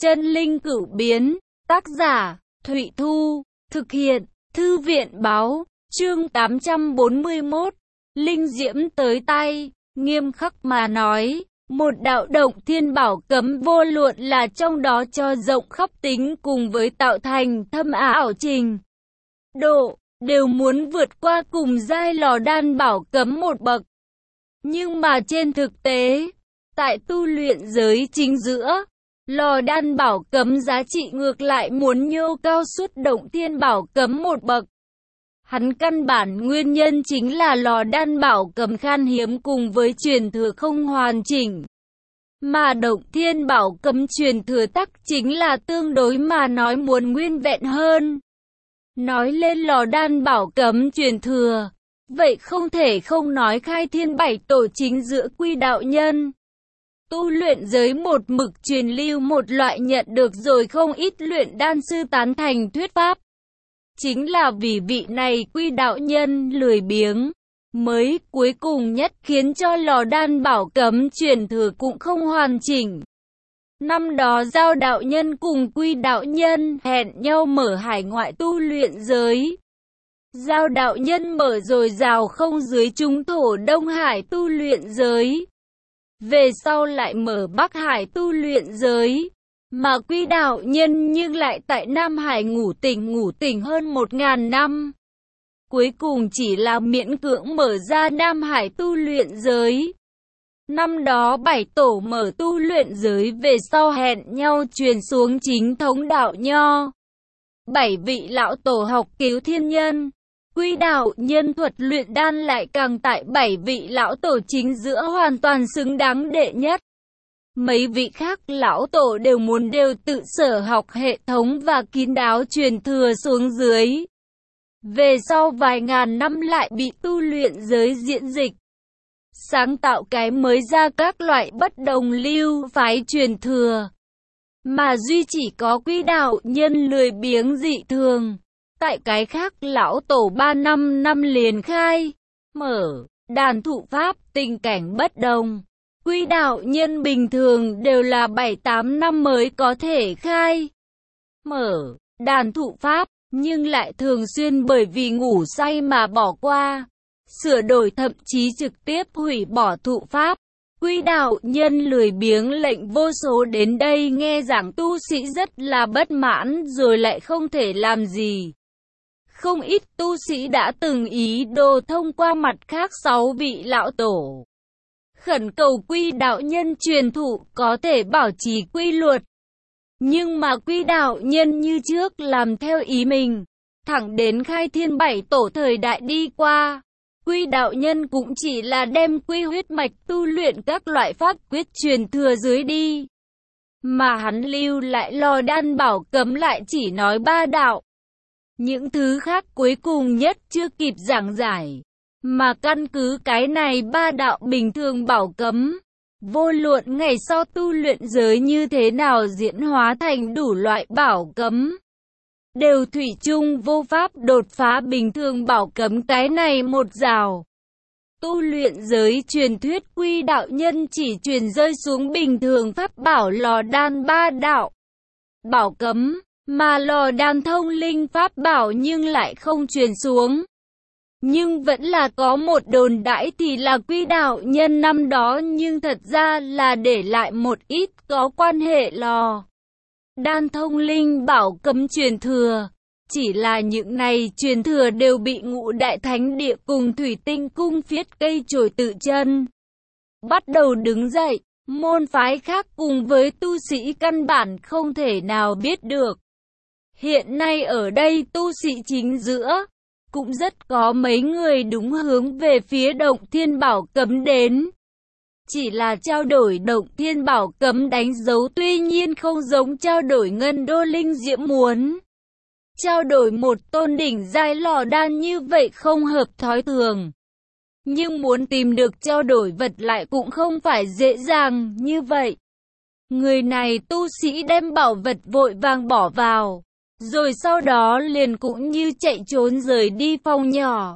Chân linh cửu biến, tác giả, Thụy Thu, thực hiện, Thư viện báo, chương 841, Linh diễm tới tay, nghiêm khắc mà nói, một đạo động thiên bảo cấm vô luận là trong đó cho rộng khắp tính cùng với tạo thành thâm ảo trình độ, đều muốn vượt qua cùng giai lò đan bảo cấm một bậc. Nhưng mà trên thực tế, tại tu luyện giới chính giữa, lò đan bảo cấm giá trị ngược lại muốn nhô cao suốt động thiên bảo cấm một bậc. Hắn căn bản nguyên nhân chính là lò đan bảo cấm khan hiếm cùng với truyền thừa không hoàn chỉnh. Mà động thiên bảo cấm truyền thừa tắc chính là tương đối mà nói muốn nguyên vẹn hơn. Nói lên lò đan bảo cấm truyền thừa, vậy không thể không nói khai thiên bảy tổ chính giữa Quy đạo nhân. Tu luyện giới một mực truyền lưu một loại nhận được rồi không ít luyện đan sư tán thành thuyết pháp. Chính là vì vị này Quy đạo nhân lười biếng, mới cuối cùng nhất khiến cho lò đan bảo cấm truyền thừa cũng không hoàn chỉnh. Năm đó Giao đạo nhân cùng Quy đạo nhân hẹn nhau mở hải ngoại tu luyện giới. Giao đạo nhân mở rồi rào không dưới trung thổ Đông Hải tu luyện giới. Về sau lại mở Bắc Hải tu luyện giới. Mà Quy đạo nhân nhưng lại tại Nam Hải ngủ tỉnh hơn 1000 năm. Cuối cùng chỉ là miễn cưỡng mở ra Nam Hải tu luyện giới. Năm đó bảy tổ mở tu luyện giới về sau hẹn nhau truyền xuống chính thống đạo nho. 7 vị lão tổ học cứu thiên nhân. Quy đạo nhân thuật luyện đan lại càng tại 7 vị lão tổ chính giữa hoàn toàn xứng đáng đệ nhất. Mấy vị khác lão tổ đều tự sở học hệ thống và kín đáo truyền thừa xuống dưới. Về sau vài ngàn năm lại bị tu luyện giới diễn dịch. Sáng tạo cái mới ra các loại bất đồng lưu phái truyền thừa. Mà duy chỉ có Quy đạo nhân lười biếng dị thường. Tại cái khác lão tổ 3-5 năm liền khai, mở, đàn thụ pháp tình cảnh bất đồng. Quy đạo nhân bình thường đều là 7-8 năm mới có thể khai, mở, đàn thụ pháp, nhưng lại thường xuyên bởi vì ngủ say mà bỏ qua, sửa đổi thậm chí trực tiếp hủy bỏ thụ pháp. Quy đạo nhân lười biếng lệnh vô số đến đây nghe giảng tu sĩ rất là bất mãn rồi lại không thể làm gì. Không ít tu sĩ đã từng ý đồ thông qua mặt khác 6 vị lão tổ. Khẩn cầu Quy đạo nhân truyền thụ có thể bảo trì quy luật. Nhưng mà Quy đạo nhân như trước làm theo ý mình. Thẳng đến khai thiên 7 tổ thời đại đi qua. Quy đạo nhân cũng chỉ là đem quy huyết mạch tu luyện các loại pháp quyết truyền thừa dưới đi. Mà hắn lưu lại lò đan bảo cấm lại chỉ nói 3 đạo. Những thứ khác cuối cùng nhất chưa kịp giảng giải. Mà căn cứ cái này 3 đạo bình thường bảo cấm. Vô luận ngày sau tu luyện giới như thế nào diễn hóa thành đủ loại bảo cấm. Đều thủy chung vô pháp đột phá bình thường bảo cấm cái này một rào. Tu luyện giới truyền thuyết Quy đạo nhân chỉ truyền rơi xuống bình thường pháp bảo lò đan 3 đạo bảo cấm. Mà lò đan thông linh pháp bảo nhưng lại không truyền xuống. Nhưng vẫn là có một đồn đãi thì là Quy đạo nhân năm đó nhưng thật ra là để lại một ít có quan hệ lò đan thông linh bảo cấm truyền thừa. Chỉ là những này truyền thừa đều bị Ngũ Đại Thánh Địa cùng Thủy Tinh Cung phiết cây chổi tự chân. Bắt đầu đứng dậy, môn phái khác cùng với tu sĩ căn bản không thể nào biết được. Hiện nay ở đây tu sĩ chính giữa, cũng rất có mấy người đúng hướng về phía động thiên bảo cấm đến. Chỉ là trao đổi động thiên bảo cấm đánh dấu tuy nhiên không giống trao đổi ngân đô linh diễm muốn. Trao đổi một tôn đỉnh giai lò đan như vậy không hợp thói thường. Nhưng muốn tìm được trao đổi vật lại cũng không phải dễ dàng như vậy. Người này tu sĩ đem bảo vật vội vàng bỏ vào. Rồi sau đó liền cũng như chạy trốn rời đi phòng nhỏ.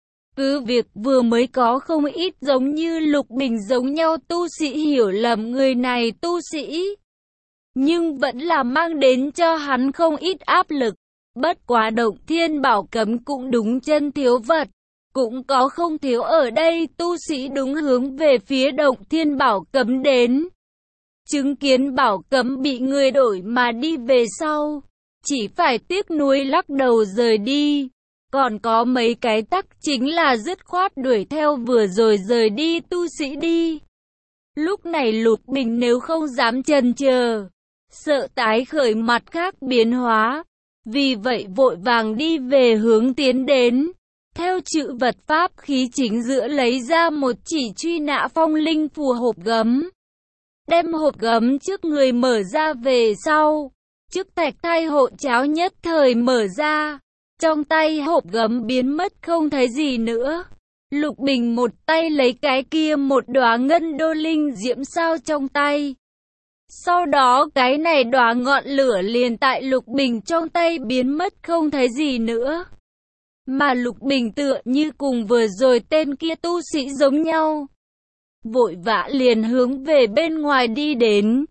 Cứ việc vừa mới có không ít giống như Lục Bình giống nhau tu sĩ hiểu lầm người này tu sĩ. nhưng vẫn là mang đến cho hắn không ít áp lực. Bất quá Động Thiên Bảo Cấm cũng đúng chân thiếu vật, cũng có không thiếu ở đây tu sĩ đúng hướng về phía Động Thiên Bảo Cấm đến. Chứng kiến Bảo Cấm bị người đổi mà đi về sau, chỉ phải tiếc nuối lắc đầu rời đi. Còn có mấy cái tắc chính là dứt khoát đuổi theo vừa rồi rời đi tu sĩ đi. Lúc này Lục Bình nếu không dám chần chờ, sợ tái khởi mặt khác biến hóa, vì vậy vội vàng đi về hướng tiến đến. Theo chữ vật pháp khí chính giữa lấy ra một chỉ truy nã phong linh phù hộp gấm. Đem hộp gấm trước người mở ra về sau, chức thạch thai hộ cháo nhất thời mở ra. Trong tay hộp gấm biến mất không thấy gì nữa. Lục Bình một tay lấy cái kia một đóa ngân đô linh diễm sao trong tay. Sau đó cái này đóa ngọn lửa liền tại Lục Bình trong tay biến mất không thấy gì nữa. Mà Lục Bình tựa như cùng vừa rồi tên kia tu sĩ giống nhau. Vội vã liền hướng về bên ngoài đi đến.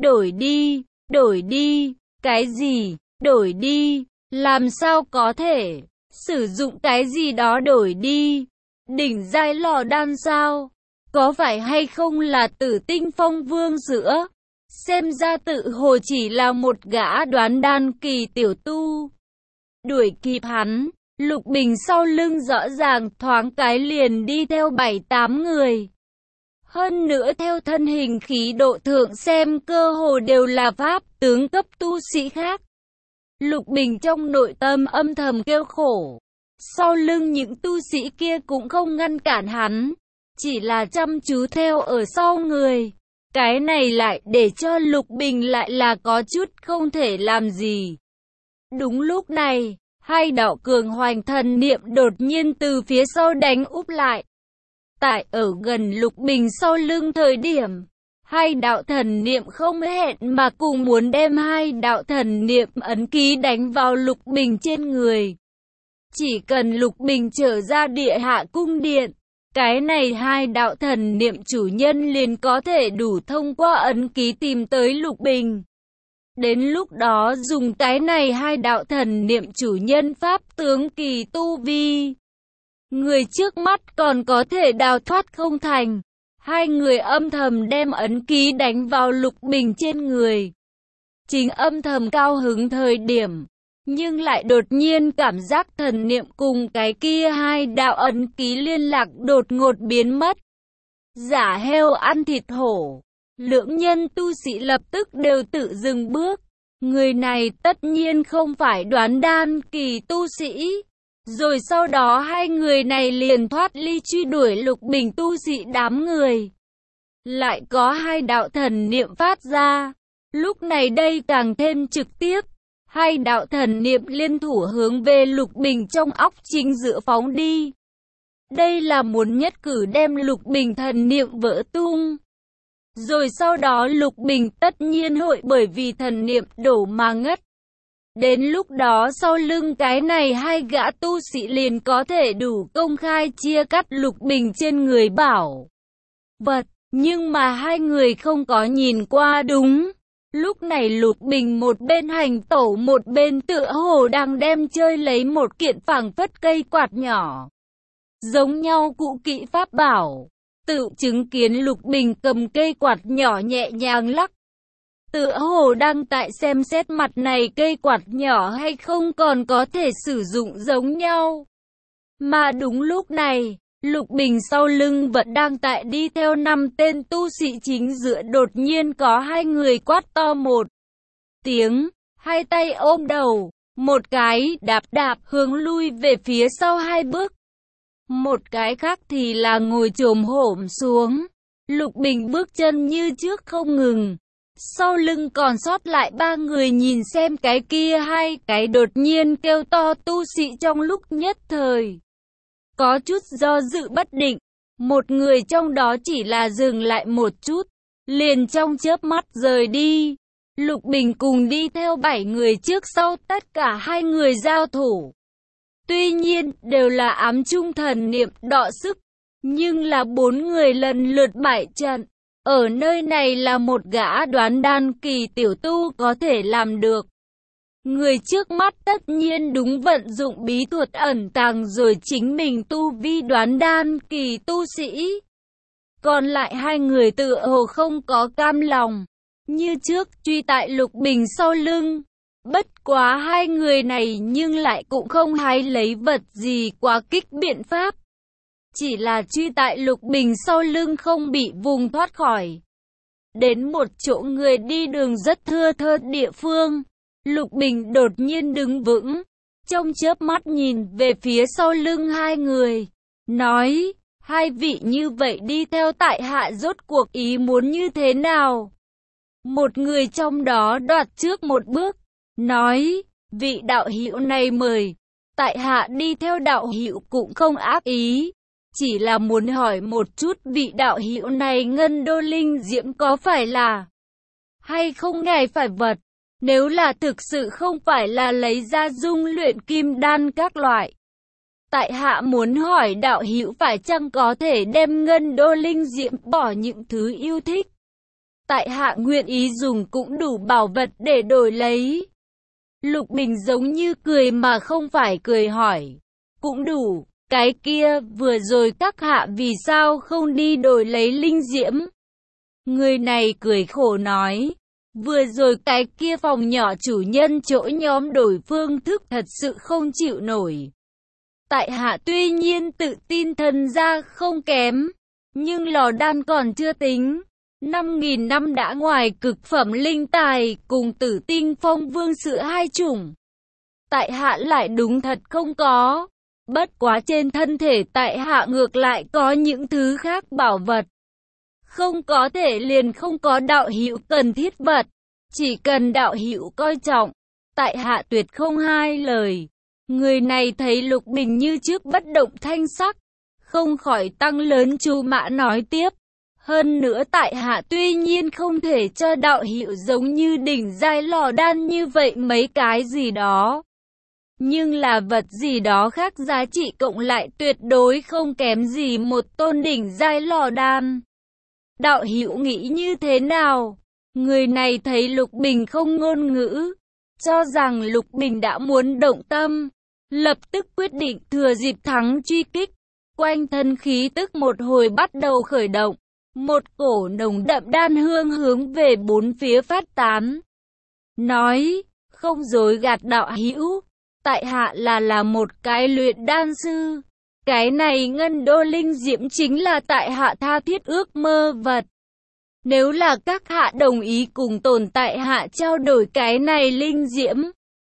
Đổi đi, cái gì, đổi đi, làm sao có thể, sử dụng cái gì đó đổi đi, đỉnh giai lò đan sao, có phải hay không là Tử Tinh Phong Vương sữa, xem ra tự hồ chỉ là một gã đoán đan kỳ tiểu tu. Đuổi kịp hắn, Lục Bình sau lưng rõ ràng thoáng cái liền đi theo 7-8 người. Hơn nữa theo thân hình khí độ thượng xem cơ hồ đều là pháp tướng cấp tu sĩ khác. Lục Bình trong nội tâm âm thầm kêu khổ. Sau lưng những tu sĩ kia cũng không ngăn cản hắn, chỉ là chăm chú theo ở sau người. Cái này lại để cho Lục Bình lại là có chút không thể làm gì. Đúng lúc này, hai đạo cường hoành thần niệm đột nhiên từ phía sau đánh úp lại. Tại ở gần Lục Bình sau lưng thời điểm, hai đạo thần niệm không hẹn mà cùng muốn đem hai đạo thần niệm ấn ký đánh vào Lục Bình trên người. Chỉ cần Lục Bình trở ra địa hạ cung điện, cái này hai đạo thần niệm chủ nhân liền có thể đủ thông qua ấn ký tìm tới Lục Bình. Đến lúc đó dùng cái này hai đạo thần niệm chủ nhân pháp tướng kỳ tu vi, người trước mắt còn có thể đào thoát không thành. Hai người âm thầm đem ấn ký đánh vào Lục Bình trên người. Chính âm thầm cao hứng thời điểm, nhưng lại đột nhiên cảm giác thần niệm cùng cái kia hai đạo ấn ký liên lạc đột ngột biến mất. Giả heo ăn thịt hổ, lưỡng nhân tu sĩ lập tức đều tự dừng bước. Người này tất nhiên không phải đoán đan kỳ tu sĩ. Rồi sau đó hai người này liền thoát ly truy đuổi Lục Bình tu sĩ đám người. Lại có hai đạo thần niệm phát ra. Lúc này đây càng thêm trực tiếp. Hai đạo thần niệm liên thủ hướng về Lục Bình trong óc chính giữa phóng đi. Đây là muốn nhất cử đem Lục Bình thần niệm vỡ tung. Rồi sau đó Lục Bình tất nhiên hội bởi vì thần niệm đổ mà ngất. Đến lúc đó sau lưng cái này hai gã tu sĩ liền có thể đủ công khai chia cắt Lục Bình trên người bảo vật, nhưng mà hai người không có nhìn qua đúng. Lúc này Lục Bình một bên hành tẩu một bên tựa hồ đang đem chơi lấy một kiện phảng phất cây quạt nhỏ. Giống nhau cụ kỵ pháp bảo, tự chứng kiến Lục Bình cầm cây quạt nhỏ nhẹ nhàng lắc. Tựa hồ đang tại xem xét mặt này cây quạt nhỏ hay không còn có thể sử dụng giống nhau. Mà đúng lúc này, Lục Bình sau lưng vẫn đang tại đi theo 5 tên tu sĩ chính giữa đột nhiên có hai người quát to một tiếng, hai tay ôm đầu, một cái đạp đạp hướng lui về phía sau 2 bước. Một cái khác thì là ngồi chồm hổm xuống. Lục Bình bước chân như trước không ngừng. Sau lưng còn sót lại 3 người nhìn xem cái kia hai cái đột nhiên kêu to tu sĩ trong lúc nhất thời. Có chút do dự bất định, một người trong đó chỉ là dừng lại một chút, liền trong chớp mắt rời đi. Lục Bình cùng đi theo 7 người trước sau tất cả 2 người giao thủ. Tuy nhiên đều là ám trung thần niệm đọ sức, nhưng là 4 người lần lượt bại trận. ở nơi này là một gã đoán đan kỳ tiểu tu có thể làm được. Người trước mắt tất nhiên đúng vận dụng bí thuật ẩn tàng rồi chính mình tu vi đoán đan kỳ tu sĩ. Còn lại hai người tựa hồ không có cam lòng, như trước truy tại Lục Bình sau lưng. Bất quá hai người này nhưng lại cũng không hái lấy vật gì quá kích biện pháp. Chỉ là truy tại Lục Bình sau lưng không bị vùng thoát khỏi. Đến một chỗ người đi đường rất thưa thớt địa phương, Lục Bình đột nhiên đứng vững, trong chớp mắt nhìn về phía sau lưng hai người, nói, hai vị như vậy đi theo tại hạ rốt cuộc ý muốn như thế nào? Một người trong đó đoạt trước một bước, nói, vị đạo hữu này mời, tại hạ đi theo đạo hữu cũng không ác ý, chỉ là muốn hỏi một chút vị đạo hữu này ngân đô linh diễm có phải là hay không ngài phải vật, nếu là thực sự không phải là lấy ra dung luyện kim đan các loại. Tại hạ muốn hỏi đạo hữu phải chăng có thể đem ngân đô linh diễm bỏ những thứ yêu thích. Tại hạ nguyện ý dùng cũng đủ bảo vật để đổi lấy. Lục Bình giống như cười mà không phải cười hỏi. Cũng đủ, cái kia vừa rồi các hạ vì sao không đi đổi lấy linh diễm? Người này cười khổ nói. Vừa rồi cái kia phòng nhỏ chủ nhân chỗ nhóm đổi phương thức thật sự không chịu nổi. Tại hạ tuy nhiên tự tin thần gia không kém, nhưng lò đan còn chưa tính. 5.000 năm đã ngoài cực phẩm linh tài cùng Tử Tinh Phong Vương sữa hai chủng. Tại hạ lại đúng thật không có. Bất quá trên thân thể tại hạ ngược lại có những thứ khác bảo vật. Không có thể liền không có đạo hữu cần thiết vật. Chỉ cần đạo hữu coi trọng, tại hạ tuyệt không hai lời. Người này thấy Lục Bình như trước bất động thanh sắc, không khỏi tăng lớn chú mã nói tiếp. Hơn nữa tại hạ tuy nhiên không thể cho đạo hữu giống như đỉnh giai lò đan như vậy mấy cái gì đó. Nhưng là vật gì đó khác giá trị cộng lại tuyệt đối không kém gì một tôn đỉnh giai lò đan. Đạo hữu nghĩ như thế nào? Người này thấy Lục Bình không ngôn ngữ, cho rằng Lục Bình đã muốn động tâm, lập tức quyết định thừa dịp thắng truy kích. Quanh thân khí tức một hồi bắt đầu khởi động, một cổ nồng đậm đan hương hướng về bốn phía phát tán. Nói, không dối gạt đạo hữu, tại hạ là một cái luyện đan sư. Cái này ngân đô linh diễm chính là tại hạ tha thiết ước mơ vật. Nếu là các hạ đồng ý cùng tồn tại hạ trao đổi cái này linh diễm,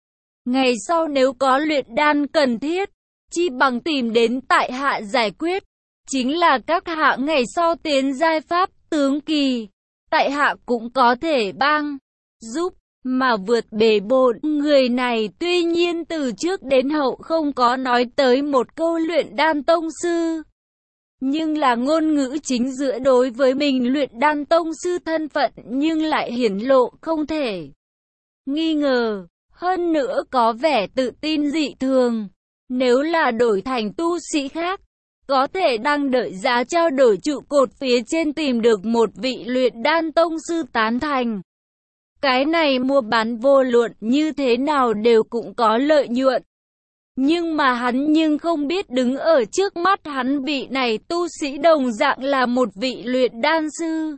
ngày sau nếu có luyện đan cần thiết, chi bằng tìm đến tại hạ giải quyết. Chính là các hạ ngày sau tiến giai pháp tướng kỳ, tại hạ cũng có thể bang, giúp, mà vượt bề bộn. Người này tuy nhiên từ trước đến hậu không có nói tới một câu luyện đan tông sư. Nhưng là ngôn ngữ chính giữa đối với mình luyện đan tông sư thân phận nhưng lại hiển lộ không thể nghi ngờ, hơn nữa có vẻ tự tin dị thường. Nếu là đổi thành tu sĩ khác, có thể đang đợi giá trao đổi trụ cột phía trên tìm được một vị luyện đan tông sư tán thành. Cái này mua bán vô luận như thế nào đều cũng có lợi nhuận. Nhưng mà hắn nhưng không biết đứng ở trước mắt hắn vị này tu sĩ đồng dạng là một vị luyện đan sư.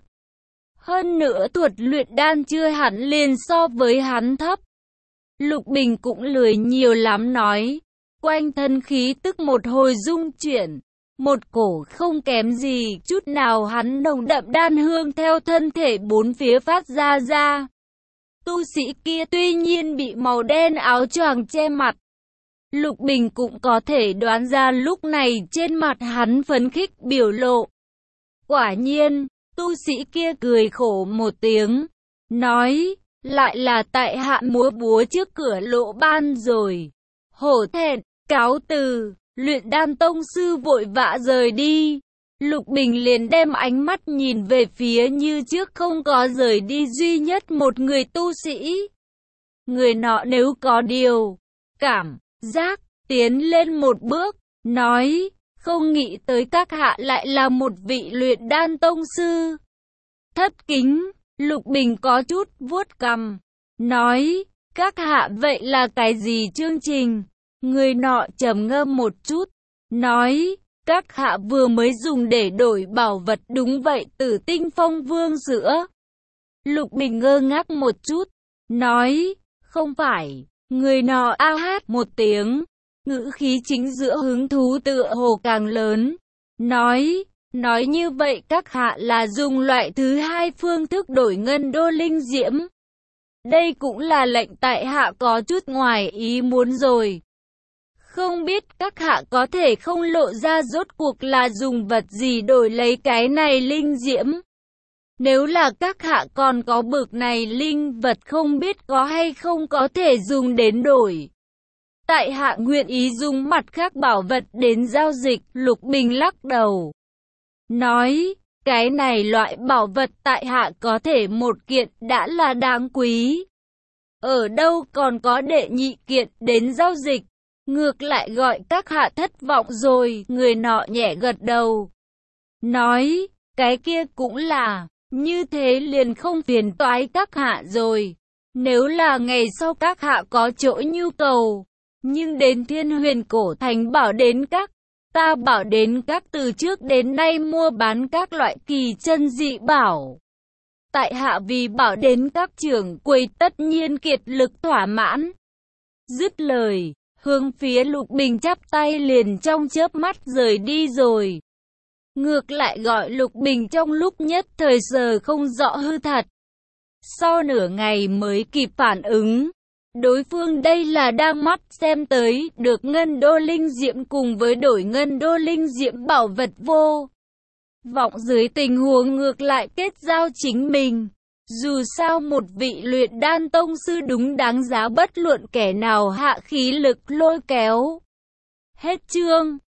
Hơn nữa thuật luyện đan chưa hẳn liền so với hắn thấp. Lục Bình cũng lười nhiều lắm nói. Quanh thân khí tức một hồi dung chuyển. Một cổ không kém gì chút nào hắn nồng đậm đan hương theo thân thể bốn phía phát ra. Tu sĩ kia tuy nhiên bị màu đen áo choàng che mặt. Lục Bình cũng có thể đoán ra lúc này trên mặt hắn phấn khích biểu lộ. Quả nhiên, tu sĩ kia cười khổ một tiếng, nói, lại là tại hạ múa búa trước cửa lộ ban rồi. Hổ thẹn, cáo từ, luyện đan tông sư vội vã rời đi. Lục Bình liền đem ánh mắt nhìn về phía như trước không có rời đi duy nhất một người tu sĩ. Người nọ nếu có điều cảm giác, tiến lên một bước, nói, không nghĩ tới các hạ lại là một vị luyện đan tông sư. thất kính. Lục Bình có chút vuốt cằm, nói, các hạ vậy là cái gì chương trình? Người nọ trầm ngâm một chút, nói, các hạ vừa mới dùng để đổi bảo vật đúng vậy, Tử Tinh Phong Vương sữa. Lục Bình ngơ ngác một chút, nói, không phải. Người nọ a hát một tiếng, ngữ khí chính giữa hứng thú tựa hồ càng lớn, nói như vậy các hạ là dùng loại thứ hai phương thức đổi ngân đô linh diễm. Đây cũng là lệnh tại hạ có chút ngoài ý muốn rồi. Không biết các hạ có thể không lộ ra rốt cuộc là dùng vật gì đổi lấy cái này linh diễm. Nếu là các hạ còn có bực này linh vật không biết có hay không có thể dùng đến đổi. Tại hạ nguyện ý dùng mặt khác bảo vật đến giao dịch. Lục Bình lắc đầu, nói, cái này loại bảo vật tại hạ có thể một kiện đã là đáng quý. Ở đâu còn có đệ nhị kiện đến giao dịch. Ngược lại gọi các hạ thất vọng rồi. Người nọ nhẹ gật đầu, nói, cái kia cũng là, như thế liền không phiền toái các hạ rồi. Nếu là ngày sau các hạ có chỗ nhu cầu, nhưng đến Thiên Huyền Cổ Thành Bảo Đến Các, ta Bảo Đến Các từ trước đến nay mua bán các loại kỳ chân dị bảo. Tại hạ vì Bảo Đến Các trưởng quầy tất nhiên kiệt lực thỏa mãn. Dứt lời, hướng phía Lục Bình chắp tay liền trong chớp mắt rời đi rồi. Ngược lại gọi Lục Bình trong lúc nhất thời giờ không rõ hư thật. Sau nửa ngày mới kịp phản ứng. Đối phương đây là đang mắt xem tới được ngân đô linh diễm cùng với đổi ngân đô linh diễm bảo vật vô vọng dưới tình huống ngược lại kết giao chính mình. Dù sao một vị luyện đan tông sư đúng đáng giá bất luận kẻ nào hạ khí lực lôi kéo. Hết chương.